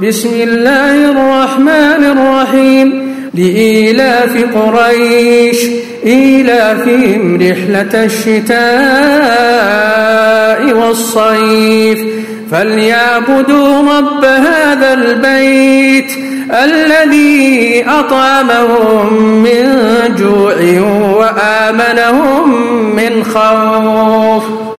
بسم الله الرحمن الرحيم لإيلاف قريش إيلافهم رحلة الشتاء والصيف فليعبدوا رب هذا البيت الذي أطعمهم من جوع وآمنهم من خوف.